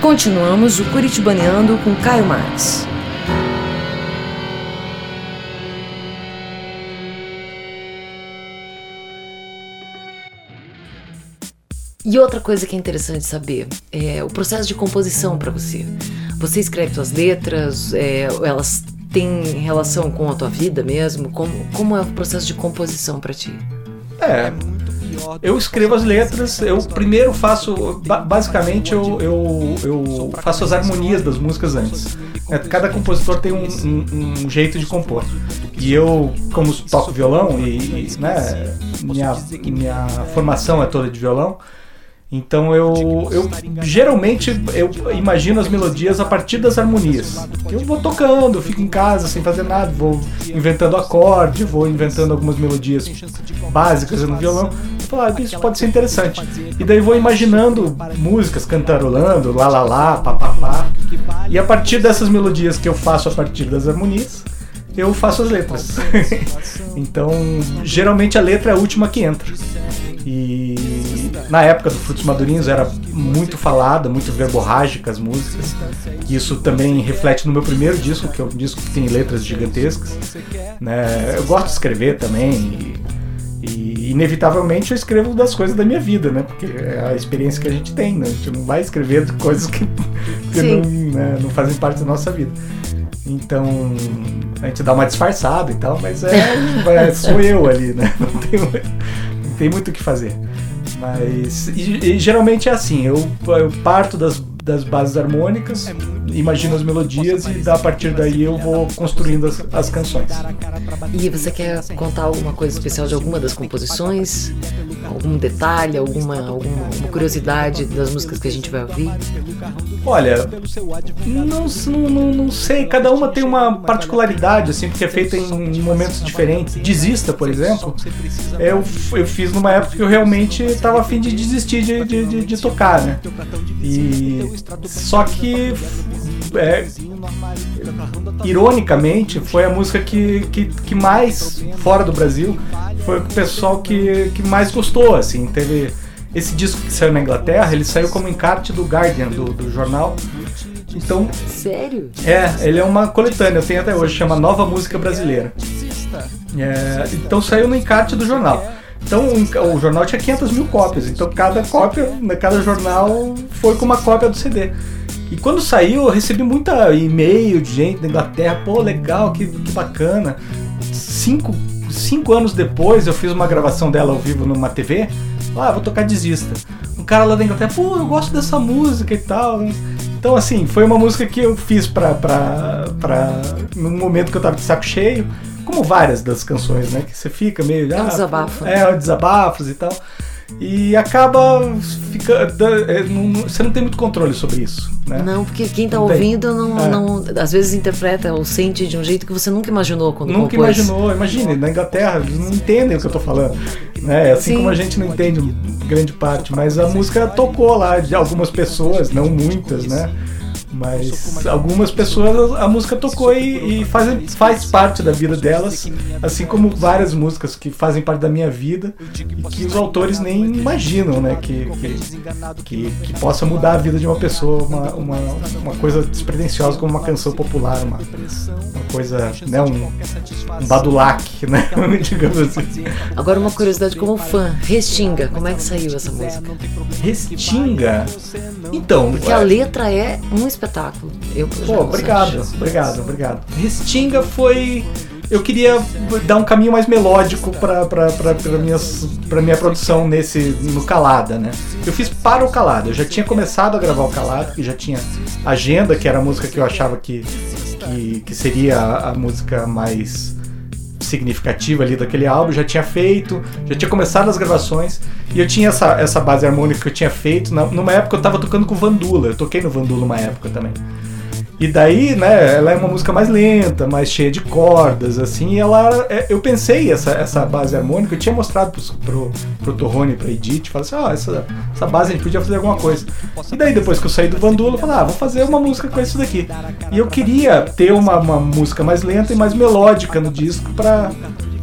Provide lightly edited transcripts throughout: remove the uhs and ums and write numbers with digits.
Continuamos o Curitibaneando com Caio Marques. E outra coisa que é interessante saber é o processo de composição para você. Você escreve suas letras, elas têm relação com a tua vida mesmo? Como é o processo de composição para ti? Eu escrevo as letras, eu primeiro faço, basicamente eu faço as harmonias das músicas antes. Cada compositor tem um jeito de compor. E eu, como toco violão e né, minha formação é toda de violão, então eu geralmente eu imagino as melodias a partir das harmonias. Eu vou tocando, fico em casa sem fazer nada, vou inventando acorde, vou inventando algumas melodias básicas no violão. Isso pode ser interessante. E daí vou imaginando músicas, cantarolando, lá lá lá, pá pá pá. E a partir dessas melodias que eu faço a partir das harmonias, eu faço as letras. Então, geralmente a letra é a última que entra. E na época do Frutos Madurinhos era muito falada, muito verborrágica as músicas. Isso também reflete no meu primeiro disco, que é um disco que tem letras gigantescas, né? Eu gosto de escrever também e inevitavelmente eu escrevo das coisas da minha vida, né? Porque é a experiência que a gente tem, né? A gente não vai escrever de coisas que não fazem parte da nossa vida. Então a gente dá uma disfarçada e tal, mas sou eu ali, né? Não tem muito o que fazer. Mas e geralmente é assim, eu parto das bases harmônicas, imagino as melodias e a partir daí eu vou construindo as canções. E você quer contar alguma coisa especial de alguma das composições? Algum detalhe, alguma curiosidade das músicas que a gente vai ouvir? Olha, não sei, cada uma tem uma particularidade, assim, porque é feita em momentos diferentes. Desista, por exemplo, eu fiz numa época que eu realmente estava a fim de desistir de tocar, né? Só que ironicamente foi a música que mais, fora do Brasil, foi o pessoal que mais gostou, assim. Teve esse disco que saiu na Inglaterra, ele saiu como encarte do Guardian, do jornal. Então, sério? Ele é uma coletânea, tem até hoje, chama Nova Música Brasileira. Então saiu no encarte do jornal. Então o jornal tinha 500 mil cópias, então cada jornal foi com uma cópia do CD. E quando saiu, eu recebi muita e-mail de gente da Inglaterra, pô, legal, que bacana. 5 anos depois, eu fiz uma gravação dela ao vivo numa TV, vou tocar Desista. Um cara lá da Inglaterra, pô, eu gosto dessa música e tal. Então, assim, foi uma música que eu fiz num momento que eu tava de saco cheio, como várias das canções, né, que você fica meio... desabafo. Desabafos e tal. E acaba você não tem muito controle sobre isso, né? Não, porque quem tá ouvindo não, às vezes interpreta ou sente de um jeito que você nunca imaginou quando compôs. Imagine, na Inglaterra eles não entendem o que eu tô falando, né? Assim como a gente não entende grande parte, mas a música tocou lá de algumas pessoas, não muitas, né? Mas algumas pessoas a música tocou e faz parte da vida delas, assim como várias músicas que fazem parte da minha vida e que os autores nem imaginam, né, que possa mudar a vida de uma pessoa, uma coisa despretensiosa como uma canção popular, uma coisa, né, um badulac, né, digamos assim. Agora uma curiosidade como fã, Restinga, como é que saiu essa música? Restinga? Então... Porque a letra é um espetáculo. Obrigado. Restinga foi... Eu queria dar um caminho mais melódico para minha produção no Calada, né? Eu fiz para o Calada. Eu já tinha começado a gravar o Calada, que já tinha Agenda, que era a música que eu achava que seria a música mais significativa ali daquele álbum, já tinha começado as gravações e eu tinha essa base harmônica que eu tinha feito. Numa época eu tava tocando com Vandula, eu toquei no Vandula uma época também. E daí, né, ela é uma música mais lenta, mais cheia de cordas, assim, e eu pensei essa base harmônica, eu tinha mostrado pro Torrone, pra Edith, falei assim, essa base a gente podia fazer alguma coisa. E daí, depois que eu saí do Vandula, eu falei, vou fazer uma música com isso daqui. E eu queria ter uma música mais lenta e mais melódica no disco pra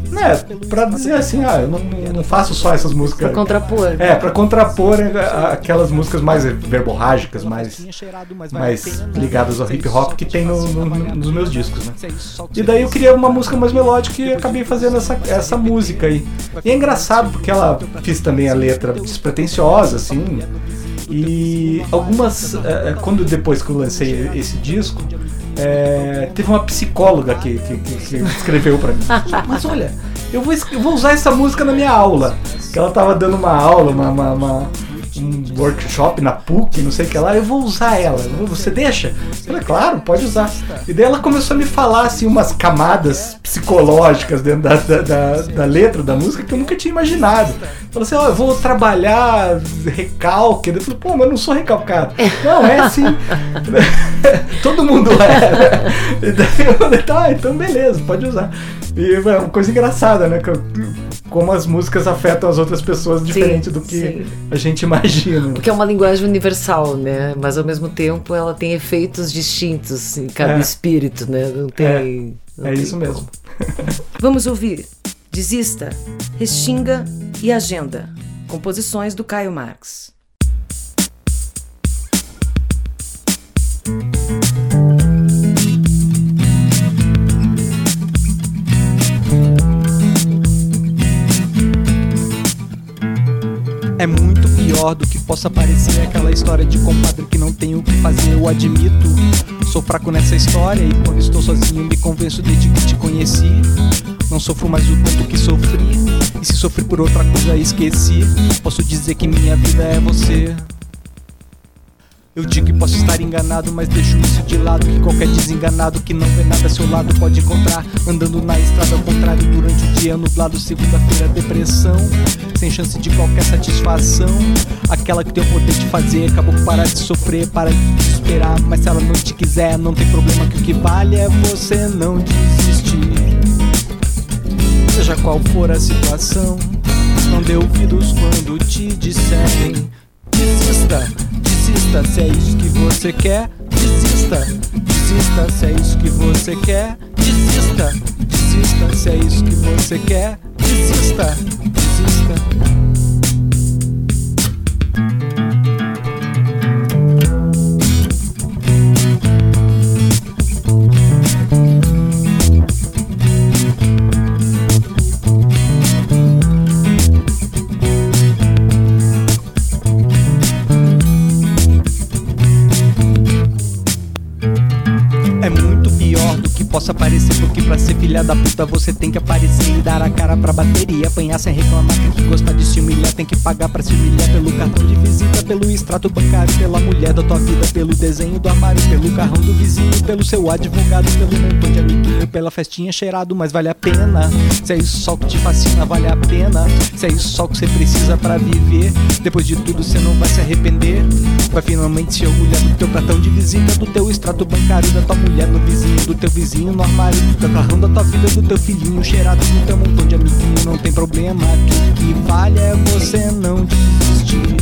né, pra dizer assim, eu não faço só essas músicas. Pra contrapor. Pra contrapor aquelas músicas mais verborrágicas, mais ligadas ao hip hop que tem nos meus discos, né? E daí eu queria uma música mais melódica e acabei fazendo essa música aí. E é engraçado porque ela fiz também a letra despretensiosa, assim, e algumas, depois que eu lancei esse disco, teve uma psicóloga que escreveu pra mim. Mas olha, eu vou usar essa música na minha aula. Que ela tava dando uma aula, um workshop na PUC, não sei o que lá, eu vou usar ela. Você deixa? Eu falei, claro, pode usar. E daí ela começou a me falar assim, umas camadas psicológicas dentro da letra da música que eu nunca tinha imaginado. Falou assim, eu vou trabalhar recalque. Eu falei, pô, mas eu não sou recalcado. Não, é assim. Todo mundo é. E daí eu falei, tá, então beleza, pode usar. E é uma coisa engraçada, né? Como as músicas afetam as outras pessoas diferente do que a gente imagina. Porque é uma linguagem universal, né? Mas ao mesmo tempo ela tem efeitos distintos em cada espírito, né? Não tem. Não tem isso mesmo. Vamos ouvir Desista, Restinga e Agenda. Composições do Caio Marx. É muito pior do que possa parecer aquela história de compadre que não tem o que fazer, eu admito. Sou fraco nessa história e quando estou sozinho me convenço desde que te conheci. Não sofro mais o tanto que sofri, e se sofri por outra coisa esqueci. Posso dizer que minha vida é você. Eu digo que posso estar enganado, mas deixo isso de lado, que qualquer desenganado que não vê nada a seu lado pode encontrar andando na estrada ao contrário durante o dia nublado. Segunda-feira depressão, sem chance de qualquer satisfação. Aquela que tem o poder de fazer, acabou por parar de sofrer, para de esperar. Mas se ela não te quiser, não tem problema, que o que vale é você não desistir. Seja qual for a situação, não dê ouvidos quando te disserem desista. Desista se é isso que você quer, desista. Desista se é isso que você quer, desista. Desista se é isso que você quer, desista. Desista. Possa parecer, porque pra ser filha da puta você tem que aparecer e dar a cara pra bater e apanhar sem reclamar. Tem que gostar de se humilhar, tem que pagar pra se humilhar. Pelo cartão de visita, pelo extrato bancário, pela mulher da tua vida, pelo desenho do armário, pelo carrão do vizinho, pelo seu advogado, pelo montão de amiguinho, pela festinha cheirado, mas vale a pena. Se é isso só que te fascina, vale a pena. Se é isso só que você precisa pra viver, depois de tudo você não vai se arrepender. Vai finalmente se orgulhar do teu cartão de visita, do teu extrato bancário, da tua mulher no vizinho, do teu vizinho no armário, do teu carrão, da tua vida, do teu filhinho cheirado, do teu montão de amiguinho. Não tem problema, que o que vale é você não desistir.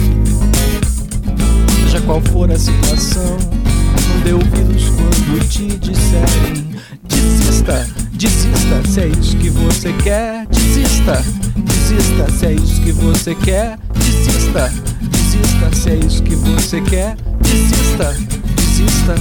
Seja qual for a situação, não dê ouvidos quando te disserem desista. Desista se é isso que você quer, desista. Desista se é isso que você quer, desista. Desista se é isso que você quer, desista. Desista.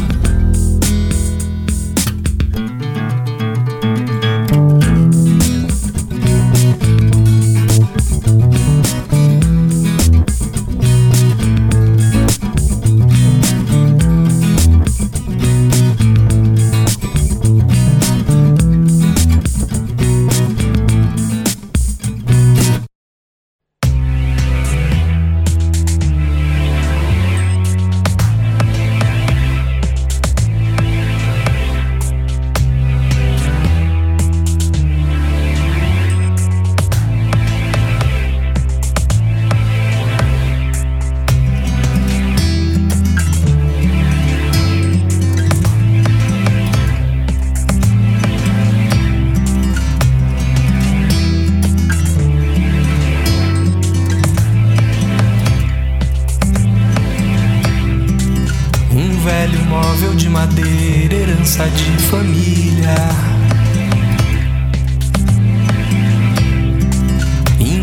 De família,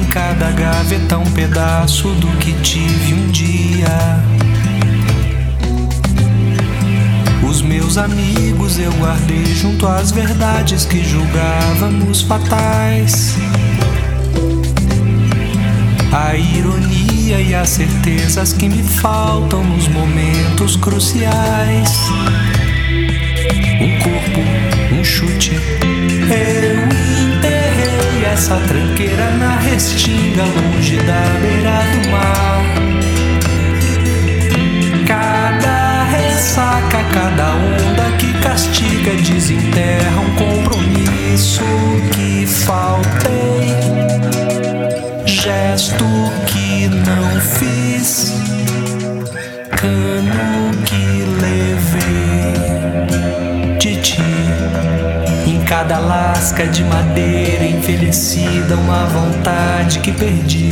cada gaveta um pedaço do que tive um dia. Os meus amigos eu guardei junto às verdades que julgávamos fatais. A ironia e as certezas que me faltam nos momentos cruciais. Um corpo, um chute, eu enterrei essa tranqueira na restinga longe da beira do mar. Cada ressaca, cada onda que castiga desenterra um compromisso que faltei, gesto que não fiz, cano que levei de ti. Em cada lasca de madeira envelhecida, uma vontade que perdi.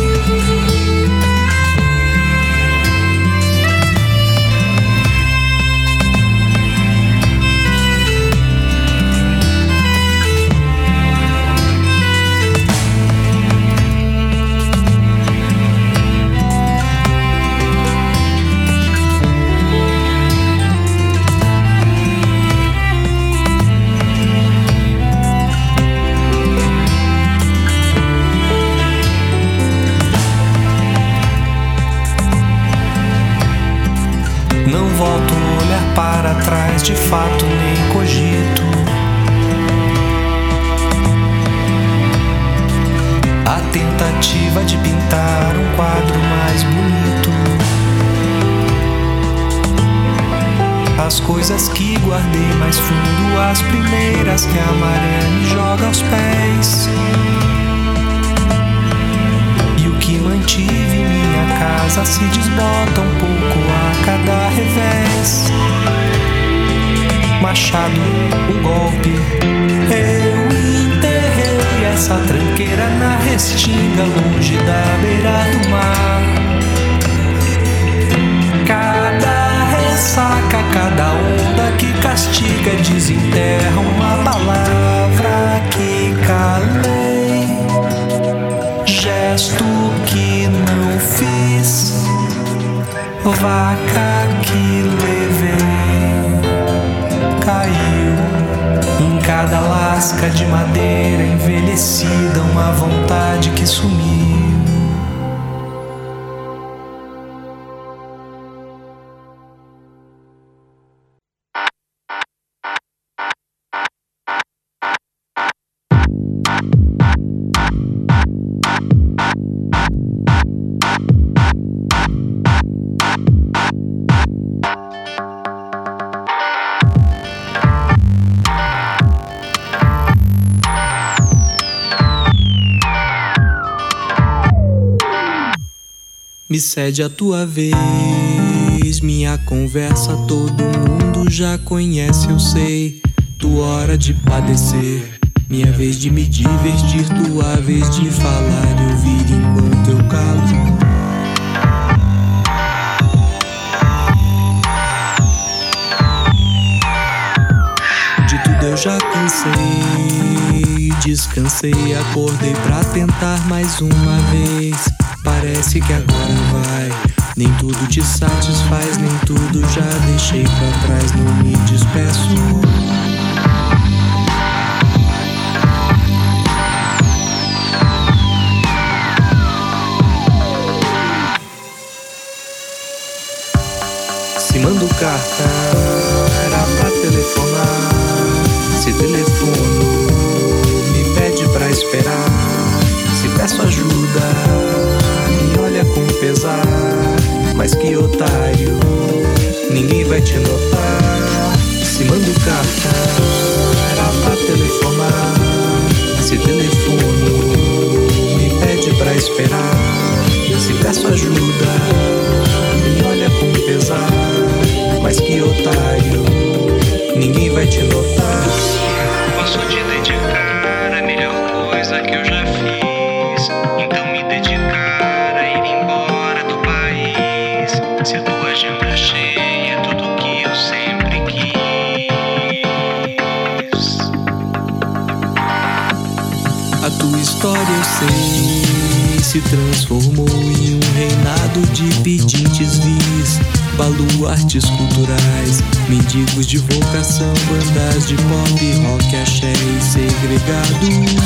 Não volto a olhar para trás, de fato nem cogito. A tentativa de pintar um quadro mais bonito. As coisas que guardei mais fundo, as primeiras que a maré me joga aos pés. E o que mantive em minha casa se desbota um pouco a cada revés. Machado, um golpe, eu enterrei essa tranqueira na restinga longe da beira do mar. Cada ressaca, cada onda que castiga desenterra uma palavra que calei, gesto que não fiz, vaca que levei, caiu. Em cada lasca de madeira envelhecida, uma vontade que sumiu. Me cede a tua vez, minha conversa todo mundo já conhece, eu sei. Tua hora de padecer, minha vez de me divertir, tua vez de falar e ouvir enquanto eu calo. De tudo eu já cansei, descansei, acordei pra tentar mais uma vez. Parece que agora vai, nem tudo te satisfaz, nem tudo já deixei pra trás, não me despeço. Se mando carta, era pra telefonar. Se telefono, me pede pra esperar. Se peço ajuda, olha com pesar, mas que otário, ninguém vai te notar. Se mando carta, era pra telefonar. Se telefono, me pede pra esperar. Se peço ajuda, me olha com pesar, mas que otário, ninguém vai te notar. Posso te dedicar a melhor coisa que eu já fiz, então me dedicar a ir embora do país. Se tua agenda cheia é tudo que eu sempre quis. A tua história eu sei, transformou em um reinado de pedintes vis, baluartes culturais, mendigos de vocação, bandas de pop, rock, axé e segregado.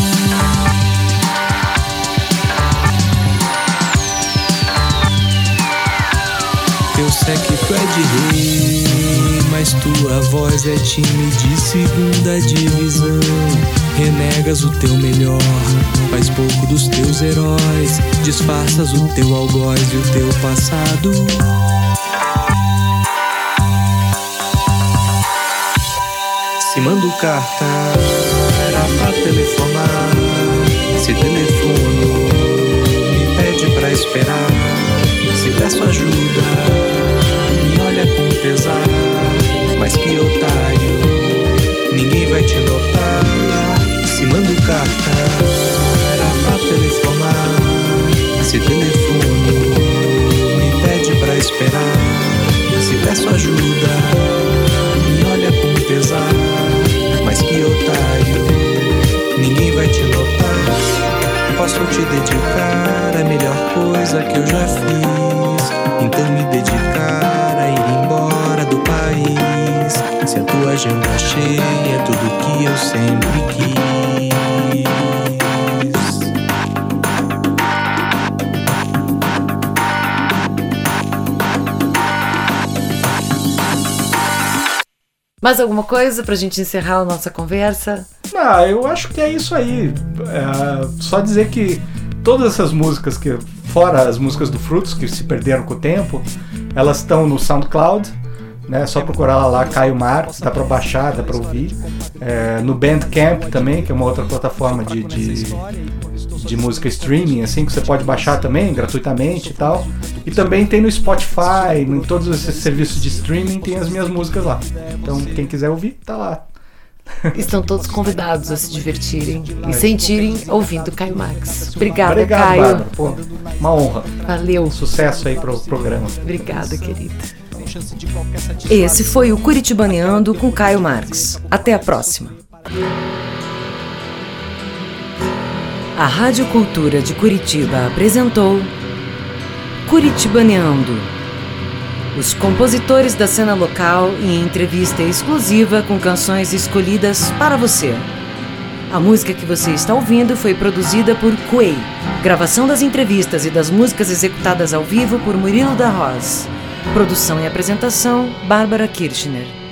Eu sei que tu é de rei, mas tua voz é time de segunda divisão. Renegas o teu melhor, faz pouco dos teus heróis, disfarças o teu algoz e o teu passado. Se mando carta, era pra telefonar. Se telefono, me pede pra esperar. Se peço ajuda, me olha com pesar. Mas que otário, ninguém vai te notar. Se mando carta, era pra telefonar. Se telefono, me pede pra esperar. Se peço ajuda, me olha com pesar. Mas que otário, ninguém vai te notar. Posso te dedicar a melhor coisa que eu já fiz. Então me dedicar a ir embora do país. Se a tua agenda é cheia, é tudo que eu sempre quis. Mais alguma coisa pra gente encerrar a nossa conversa? Eu acho que é isso aí. Só dizer que todas essas músicas, que fora as músicas do Frutos, que se perderam com o tempo, elas estão no SoundCloud, né? Só procurar lá Caio Marx, dá pra baixar, dá pra ouvir. No Bandcamp também, que é uma outra plataforma de música streaming, assim, que você pode baixar também gratuitamente e tal. E também tem no Spotify, em todos esses serviços de streaming, tem as minhas músicas lá. Então quem quiser ouvir, tá lá. Estão todos convidados a se divertirem e sentirem ouvindo Caio Marx. Obrigada, Caio. Bárbara. Pô, uma honra. Valeu. Sucesso aí pro programa. Obrigada, querida. Esse foi o Curitibaneando com Caio Marx. Até a próxima. A Rádio Cultura de Curitiba apresentou Curitibaneando. Os compositores da cena local em entrevista exclusiva com canções escolhidas para você. A música que você está ouvindo foi produzida por Quay. Gravação das entrevistas e das músicas executadas ao vivo por Murilo da Roz. Produção e apresentação, Bárbara Kirchner.